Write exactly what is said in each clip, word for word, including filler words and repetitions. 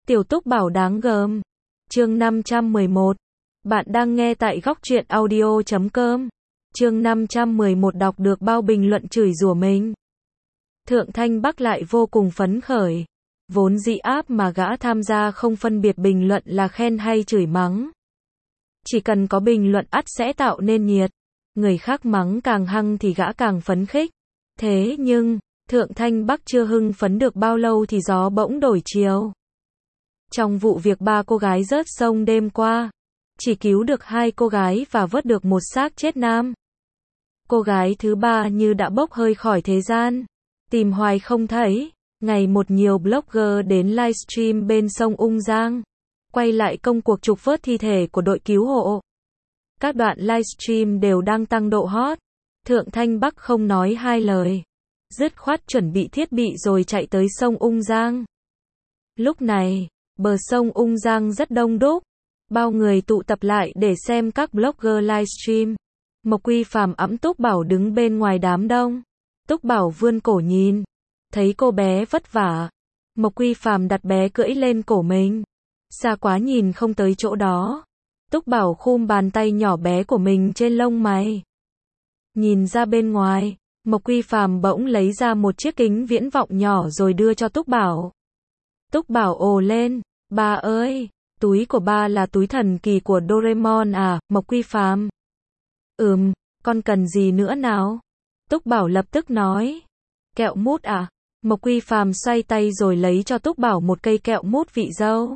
Tiểu Túc Bảo đáng gờm. Chương năm trăm mười một. Bạn đang nghe tại góc truyện audio chấm com. Chương năm trăm mười một đọc được bao bình luận chửi rủa mình. Thượng Thanh Bắc lại vô cùng phấn khởi. Vốn dĩ app mà gã tham gia không phân biệt bình luận là khen hay chửi mắng. Chỉ cần có bình luận ắt sẽ tạo nên nhiệt. Người khác mắng càng hăng thì gã càng phấn khích. Thế nhưng, Thượng Thanh Bắc chưa hưng phấn được bao lâu thì gió bỗng đổi chiều. Trong vụ việc ba cô gái rớt sông đêm qua, chỉ cứu được hai cô gái và vớt được một xác chết nam. Cô gái thứ ba như đã bốc hơi khỏi thế gian, tìm hoài không thấy. Ngày một nhiều blogger đến livestream bên sông Ung Giang, quay lại công cuộc trục vớt thi thể của đội cứu hộ. Các đoạn livestream đều đang tăng độ hot. Thượng Thanh Bắc không nói hai lời, dứt khoát chuẩn bị thiết bị rồi chạy tới sông Ung Giang. Lúc này, bờ sông Ung Giang rất đông đúc, bao người tụ tập lại để xem các blogger livestream. Mộc Quy Phàm ẵm Túc Bảo đứng bên ngoài đám đông. Túc Bảo vươn cổ nhìn, thấy cô bé vất vả. Mộc Quy Phàm đặt bé cưỡi lên cổ mình. Xa quá nhìn không tới chỗ đó. Túc Bảo khum bàn tay nhỏ bé của mình trên lông mày. Nhìn ra bên ngoài, Mộc Quy Phàm bỗng lấy ra một chiếc kính viễn vọng nhỏ rồi đưa cho Túc Bảo. Túc Bảo ồ lên, ba ơi, túi của ba là túi thần kỳ của Doraemon à, Mộc Quy Phàm. Ừm, con cần gì nữa nào? Túc Bảo lập tức nói. Kẹo mút à? Mộc Quy Phàm xoay tay rồi lấy cho Túc Bảo một cây kẹo mút vị dâu.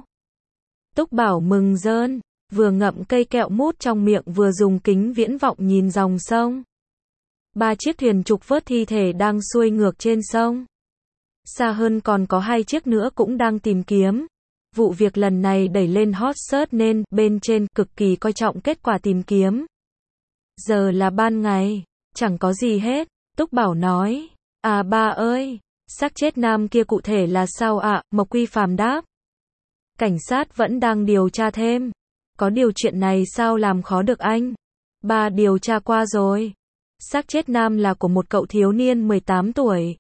Túc Bảo mừng rơn, vừa ngậm cây kẹo mút trong miệng vừa dùng kính viễn vọng nhìn dòng sông. Ba chiếc thuyền trục vớt thi thể đang xuôi ngược trên sông. Xa hơn còn có hai chiếc nữa cũng đang tìm kiếm. Vụ việc lần này đẩy lên hot search nên bên trên cực kỳ coi trọng kết quả tìm kiếm. Giờ là ban ngày, chẳng có gì hết. Túc Bảo nói. À ba ơi, xác chết nam kia cụ thể là sao ạ? À? Mộc Quy Phàm đáp. Cảnh sát vẫn đang điều tra thêm. Có điều chuyện này sao làm khó được anh? Ba điều tra qua rồi. Xác chết nam là của một cậu thiếu niên mười tám tuổi.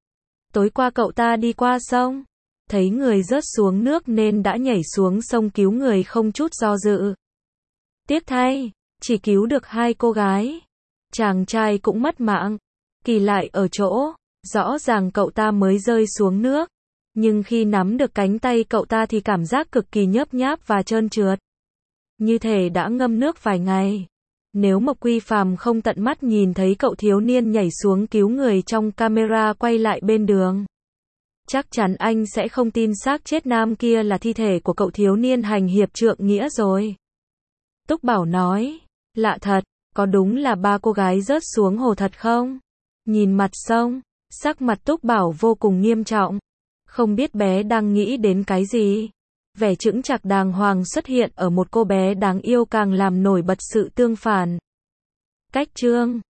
Tối qua cậu ta đi qua sông, thấy người rớt xuống nước nên đã nhảy xuống sông cứu người không chút do dự. Tiếc thay, chỉ cứu được hai cô gái. Chàng trai cũng mất mạng. Kỳ lạ ở chỗ, rõ ràng cậu ta mới rơi xuống nước, nhưng khi nắm được cánh tay cậu ta thì cảm giác cực kỳ nhớp nháp và trơn trượt. Như thể đã ngâm nước vài ngày. Nếu Mộc Quy Phàm không tận mắt nhìn thấy cậu thiếu niên nhảy xuống cứu người trong camera quay lại bên đường, chắc chắn anh sẽ không tin xác chết nam kia là thi thể của cậu thiếu niên hành hiệp trượng nghĩa rồi. Túc Bảo nói, lạ thật, có đúng là ba cô gái rớt xuống hồ thật không? Nhìn mặt sông, sắc mặt Túc Bảo vô cùng nghiêm trọng. Không biết bé đang nghĩ đến cái gì. Vẻ chững chạc đàng hoàng xuất hiện ở một cô bé đáng yêu càng làm nổi bật sự tương phản. Cách chương